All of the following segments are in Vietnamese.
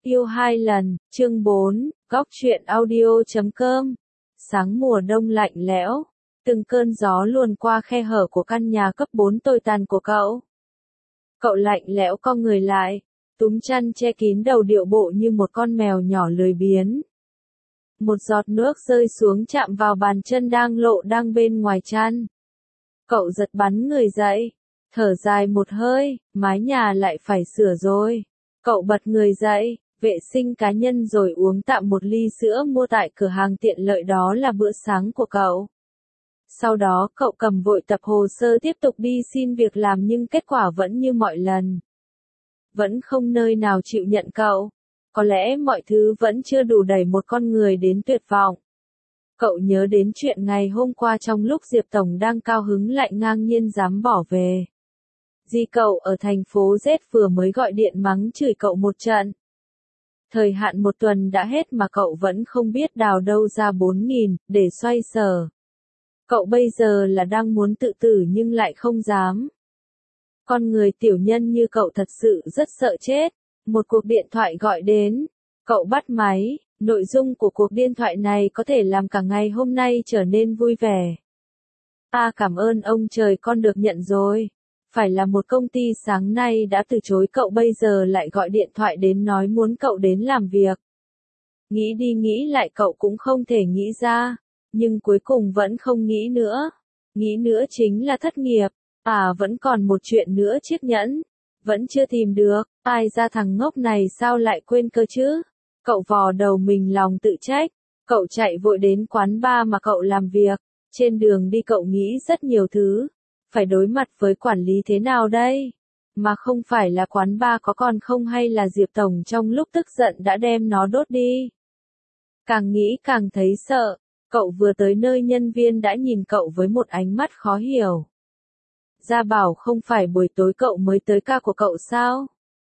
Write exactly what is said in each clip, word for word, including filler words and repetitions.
Yêu hai lần, chương bốn, góc truyện audio chấm com. Sáng mùa đông lạnh lẽo, từng cơn gió luồn qua khe hở của căn nhà cấp bốn tồi tàn của cậu. Cậu lạnh lẽo co người lại, túm chăn che kín đầu điệu bộ như một con mèo nhỏ lười biếng. Một giọt nước rơi xuống chạm vào bàn chân đang lộ đang bên ngoài chăn. Cậu giật bắn người dậy, thở dài một hơi, mái nhà lại phải sửa rồi. Cậu bật người dậy, vệ sinh cá nhân rồi uống tạm một ly sữa mua tại cửa hàng tiện lợi, đó là bữa sáng của cậu. Sau đó cậu cầm vội tập hồ sơ tiếp tục đi xin việc làm, nhưng kết quả vẫn như mọi lần. Vẫn không nơi nào chịu nhận cậu. Có lẽ mọi thứ vẫn chưa đủ đẩy một con người đến tuyệt vọng. Cậu nhớ đến chuyện ngày hôm qua trong lúc Diệp Tổng đang cao hứng lại ngang nhiên dám bỏ về. Dì cậu ở thành phố Z vừa mới gọi điện mắng chửi cậu một trận. Thời hạn một tuần đã hết mà cậu vẫn không biết đào đâu ra bốn nghìn để xoay sở. Cậu bây giờ là đang muốn tự tử nhưng lại không dám. Con người tiểu nhân như cậu thật sự rất sợ chết. Một cuộc điện thoại gọi đến. Cậu bắt máy. Nội dung của cuộc điện thoại này có thể làm cả ngày hôm nay trở nên vui vẻ. Ta cảm ơn ông trời con được nhận rồi. Phải là một công ty sáng nay đã từ chối cậu bây giờ lại gọi điện thoại đến nói muốn cậu đến làm việc. Nghĩ đi nghĩ lại cậu cũng không thể nghĩ ra, nhưng cuối cùng vẫn không nghĩ nữa. Nghĩ nữa chính là thất nghiệp. À, vẫn còn một chuyện nữa, chiếc nhẫn. Vẫn chưa tìm được, ai ra thằng ngốc này sao lại quên cơ chứ? Cậu vò đầu mình lòng tự trách. Cậu chạy vội đến quán bar mà cậu làm việc. Trên đường đi cậu nghĩ rất nhiều thứ. Phải đối mặt với quản lý thế nào đây? Mà không phải là quán bar có còn không, hay là Diệp Tổng trong lúc tức giận đã đem nó đốt đi? Càng nghĩ càng thấy sợ. Cậu vừa tới nơi nhân viên đã nhìn cậu với một ánh mắt khó hiểu. Gia bảo không phải buổi tối cậu mới tới ca của cậu sao?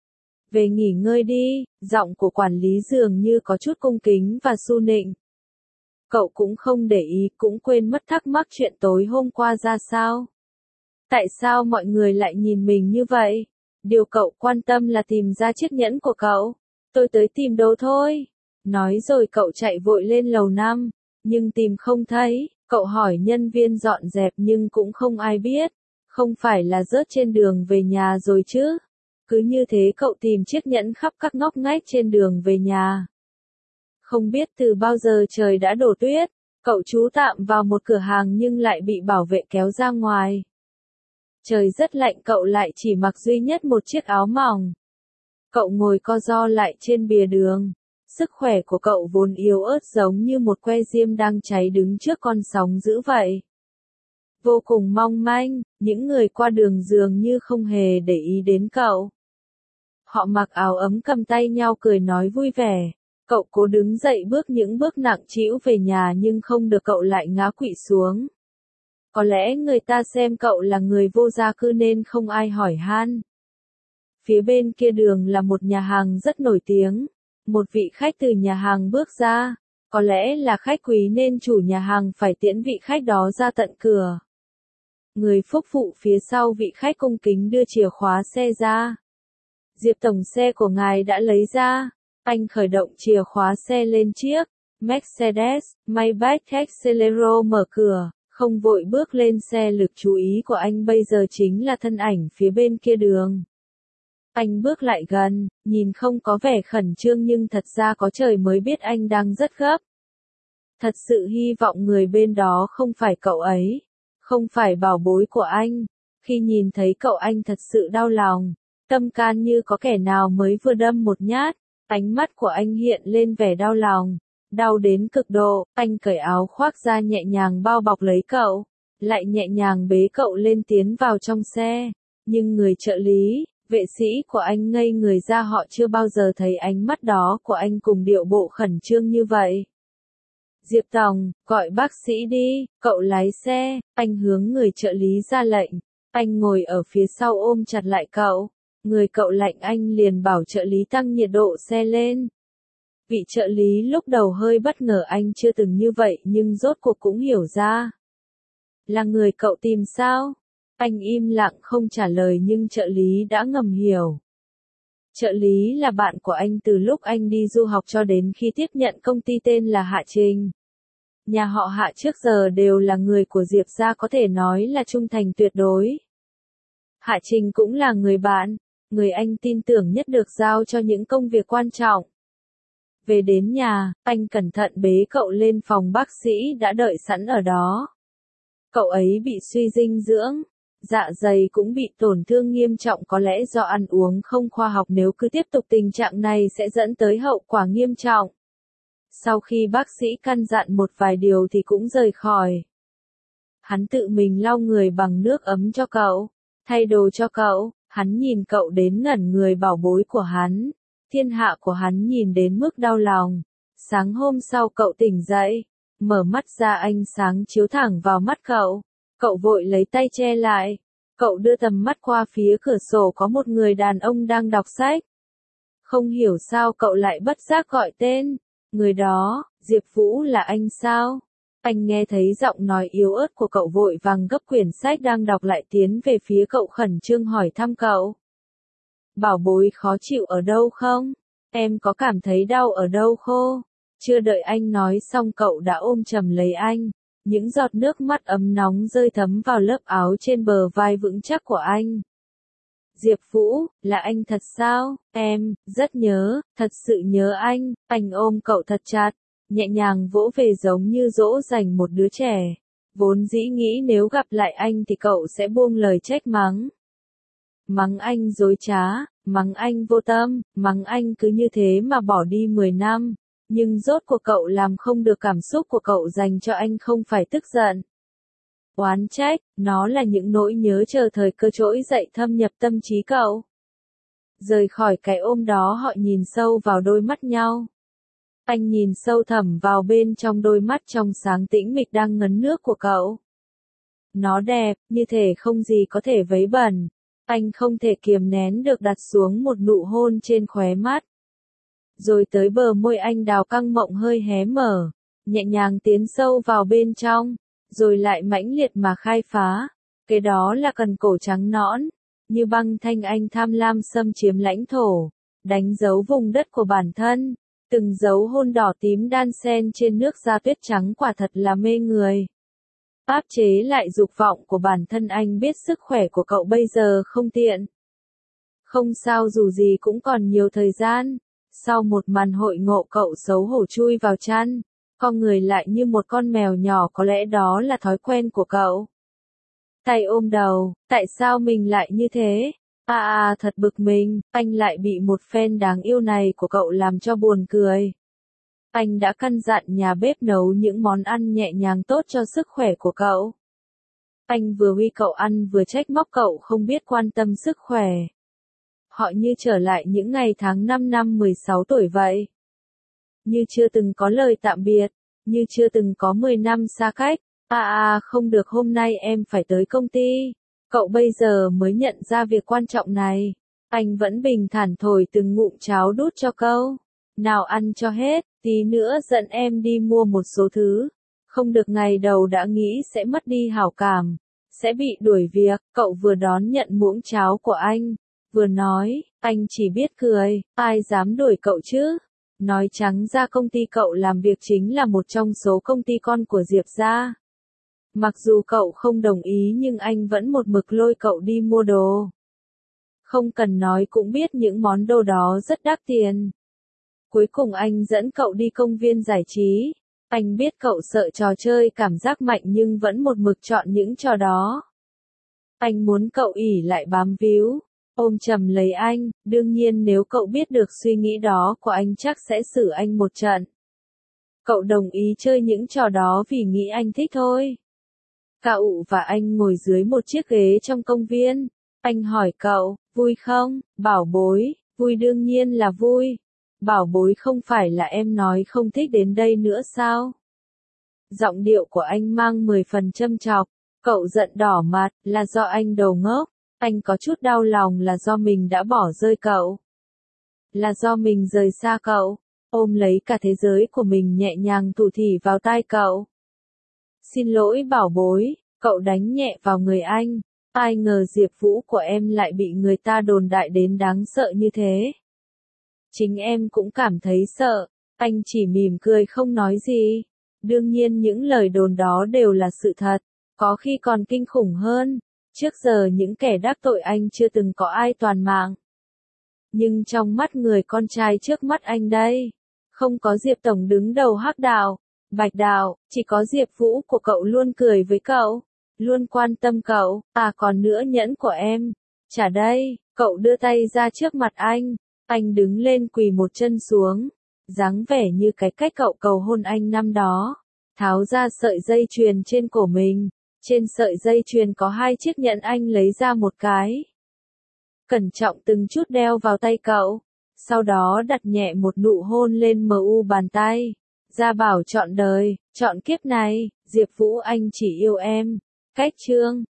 Về nghỉ ngơi đi, giọng của quản lý dường như có chút cung kính và su nịnh. Cậu cũng không để ý, cũng quên mất thắc mắc chuyện tối hôm qua ra sao. Tại sao mọi người lại nhìn mình như vậy? Điều cậu quan tâm là tìm ra chiếc nhẫn của cậu. Tôi tới tìm đồ thôi. Nói rồi cậu chạy vội lên lầu năm, nhưng tìm không thấy. Cậu hỏi nhân viên dọn dẹp nhưng cũng không ai biết. Không phải là rớt trên đường về nhà rồi chứ? Cứ như thế cậu tìm chiếc nhẫn khắp các ngóc ngách trên đường về nhà. Không biết từ bao giờ trời đã đổ tuyết. Cậu trú tạm vào một cửa hàng nhưng lại bị bảo vệ kéo ra ngoài. Trời rất lạnh, cậu lại chỉ mặc duy nhất một chiếc áo mỏng. Cậu ngồi co ro lại trên bìa đường. Sức khỏe của cậu vốn yếu ớt giống như một que diêm đang cháy đứng trước con sóng dữ vậy. Vô cùng mong manh, những người qua đường dường như không hề để ý đến cậu. Họ mặc áo ấm cầm tay nhau cười nói vui vẻ. Cậu cố đứng dậy bước những bước nặng trĩu về nhà nhưng không được, cậu lại ngã quỵ xuống. Có lẽ người ta xem cậu là người vô gia cư nên không ai hỏi han. Phía bên kia đường là một nhà hàng rất nổi tiếng. Một vị khách từ nhà hàng bước ra. Có lẽ là khách quý nên chủ nhà hàng phải tiễn vị khách đó ra tận cửa. Người phục vụ phía sau vị khách cung kính đưa chìa khóa xe ra. Diệp Tổng, xe của ngài đã lấy ra. Anh khởi động chìa khóa xe lên chiếc Mercedes Maybach Exelero, mở cửa. Không vội bước lên xe, lực chú ý của anh bây giờ chính là thân ảnh phía bên kia đường. Anh bước lại gần, nhìn không có vẻ khẩn trương nhưng thật ra có trời mới biết anh đang rất gấp. Thật sự hy vọng người bên đó không phải cậu ấy, không phải bảo bối của anh. Khi nhìn thấy cậu anh thật sự đau lòng, tâm can như có kẻ nào mới vừa đâm một nhát, ánh mắt của anh hiện lên vẻ đau lòng. Đau đến cực độ, anh cởi áo khoác ra nhẹ nhàng bao bọc lấy cậu, lại nhẹ nhàng bế cậu lên tiến vào trong xe. Nhưng người trợ lý, vệ sĩ của anh ngây người ra, họ chưa bao giờ thấy ánh mắt đó của anh cùng điệu bộ khẩn trương như vậy. Diệp Tổng, gọi bác sĩ đi, cậu lái xe, anh hướng người trợ lý ra lệnh. Anh ngồi ở phía sau ôm chặt lại cậu. Người cậu lạnh, anh liền bảo trợ lý tăng nhiệt độ xe lên. Vị trợ lý lúc đầu hơi bất ngờ, anh chưa từng như vậy nhưng rốt cuộc cũng hiểu ra. Là người cậu tìm sao? Anh im lặng không trả lời nhưng trợ lý đã ngầm hiểu. Trợ lý là bạn của anh từ lúc anh đi du học cho đến khi tiếp nhận công ty tên là Hạ Trình. Nhà họ Hạ trước giờ đều là người của Diệp gia, có thể nói là trung thành tuyệt đối. Hạ Trình cũng là người bạn, người anh tin tưởng nhất được giao cho những công việc quan trọng. Về đến nhà, anh cẩn thận bế cậu lên phòng bác sĩ đã đợi sẵn ở đó. Cậu ấy bị suy dinh dưỡng, dạ dày cũng bị tổn thương nghiêm trọng, có lẽ do ăn uống không khoa học, nếu cứ tiếp tục tình trạng này sẽ dẫn tới hậu quả nghiêm trọng. Sau khi bác sĩ căn dặn một vài điều thì cũng rời khỏi. Hắn tự mình lau người bằng nước ấm cho cậu, thay đồ cho cậu, hắn nhìn cậu đến ngẩn người, bảo bối của hắn. Thiên hạ của hắn nhìn đến mức đau lòng. Sáng hôm sau cậu tỉnh dậy, mở mắt ra ánh sáng chiếu thẳng vào mắt cậu. Cậu vội lấy tay che lại. Cậu đưa tầm mắt qua phía cửa sổ, có một người đàn ông đang đọc sách. Không hiểu sao cậu lại bất giác gọi tên. Người đó, Diệp Vũ là anh sao? Anh nghe thấy giọng nói yếu ớt của cậu, vội vàng gấp quyển sách đang đọc lại, tiến về phía cậu khẩn trương hỏi thăm cậu. Bảo bối khó chịu ở đâu không? Em có cảm thấy đau ở đâu khô? Chưa đợi anh nói xong cậu đã ôm chầm lấy anh. Những giọt nước mắt ấm nóng rơi thấm vào lớp áo trên bờ vai vững chắc của anh. Diệp Vũ, là anh thật sao? Em, rất nhớ, thật sự nhớ anh. Anh ôm cậu thật chặt, nhẹ nhàng vỗ về giống như dỗ dành một đứa trẻ. Vốn dĩ nghĩ nếu gặp lại anh thì cậu sẽ buông lời trách mắng. Mắng anh dối trá, mắng anh vô tâm, mắng anh cứ như thế mà bỏ đi mười năm. Nhưng rốt cuộc cậu làm không được, cảm xúc của cậu dành cho anh không phải tức giận, oán trách, nó là những nỗi nhớ chờ thời cơ trỗi dậy thâm nhập tâm trí cậu. Rời khỏi cái ôm đó, họ nhìn sâu vào đôi mắt nhau. Anh nhìn sâu thẳm vào bên trong đôi mắt trong sáng tĩnh mịch đang ngấn nước của cậu. Nó đẹp, như thể không gì có thể vấy bẩn. Anh không thể kiềm nén được đặt xuống một nụ hôn trên khóe mắt. Rồi tới bờ môi anh đào căng mộng hơi hé mở, nhẹ nhàng tiến sâu vào bên trong, rồi lại mãnh liệt mà khai phá. Cái đó là cần cổ trắng nõn, như băng thanh, anh tham lam xâm chiếm lãnh thổ, đánh dấu vùng đất của bản thân. Từng dấu hôn đỏ tím đan xen trên nước da tuyết trắng quả thật là mê người. Áp chế lại dục vọng của bản thân, anh biết sức khỏe của cậu bây giờ không tiện. Không sao, dù gì cũng còn nhiều thời gian. Sau một màn hội ngộ, cậu xấu hổ chui vào chăn, con người lại như một con mèo nhỏ, có lẽ đó là thói quen của cậu. Tay ôm đầu, tại sao mình lại như thế? À à, thật bực mình, anh lại bị một phen đáng yêu này của cậu làm cho buồn cười. Anh đã căn dặn nhà bếp nấu những món ăn nhẹ nhàng tốt cho sức khỏe của cậu. Anh vừa uy cậu ăn vừa trách móc cậu không biết quan tâm sức khỏe. Họ như trở lại những ngày tháng năm năm mười sáu tuổi vậy. Như chưa từng có lời tạm biệt, như chưa từng có mười năm xa cách. À à, không được, hôm nay em phải tới công ty. Cậu bây giờ mới nhận ra việc quan trọng này. Anh vẫn bình thản thổi từng ngụm cháo đút cho cậu. Nào ăn cho hết, tí nữa dẫn em đi mua một số thứ. Không được, ngày đầu đã nghĩ sẽ mất đi hảo cảm, sẽ bị đuổi việc. Cậu vừa đón nhận muỗng cháo của anh, vừa nói, anh chỉ biết cười, ai dám đuổi cậu chứ? Nói trắng ra, công ty cậu làm việc chính là một trong số công ty con của Diệp gia. Mặc dù cậu không đồng ý nhưng anh vẫn một mực lôi cậu đi mua đồ. Không cần nói cũng biết những món đồ đó rất đắt tiền. Cuối cùng anh dẫn cậu đi công viên giải trí. Anh biết cậu sợ trò chơi cảm giác mạnh nhưng vẫn một mực chọn những trò đó. Anh muốn cậu ỉ lại bám víu, ôm chầm lấy anh. Đương nhiên nếu cậu biết được suy nghĩ đó của anh chắc sẽ xử anh một trận. Cậu đồng ý chơi những trò đó vì nghĩ anh thích thôi. Cậu và anh ngồi dưới một chiếc ghế trong công viên. Anh hỏi cậu, vui không? Bảo bối, vui, đương nhiên là vui. Bảo bối, không phải là em nói không thích đến đây nữa sao? Giọng điệu của anh mang mười phần châm chọc. Cậu giận đỏ mặt, là do anh đầu ngốc. Anh có chút đau lòng là do mình đã bỏ rơi cậu. Là do mình rời xa cậu. Ôm lấy cả thế giới của mình, nhẹ nhàng thủ thỉ vào tai cậu. Xin lỗi bảo bối, cậu đánh nhẹ vào người anh. Ai ngờ Diệp Vũ của em lại bị người ta đồn đại đến đáng sợ như thế. Chính em cũng cảm thấy sợ. Anh chỉ mỉm cười không nói gì. Đương nhiên những lời đồn đó đều là sự thật, có khi còn kinh khủng hơn. Trước giờ những kẻ đắc tội anh chưa từng có ai toàn mạng. Nhưng trong mắt người con trai trước mắt anh đây, không có Diệp Tổng đứng đầu Hắc Đạo, Bạch Đạo, chỉ có Diệp Vũ của cậu luôn cười với cậu, luôn quan tâm cậu, à còn nữa nhẫn của em. Trả đây, cậu đưa tay ra trước mặt anh, anh đứng lên quỳ một chân xuống, dáng vẻ như cái cách cậu cầu hôn anh năm đó, tháo ra sợi dây chuyền trên cổ mình, trên sợi dây chuyền có hai chiếc nhẫn anh lấy ra một cái. Cẩn trọng từng chút đeo vào tay cậu, sau đó đặt nhẹ một nụ hôn lên mu bàn tay, ra bảo chọn đời, chọn kiếp này, Diệp Vũ anh chỉ yêu em. Cách chương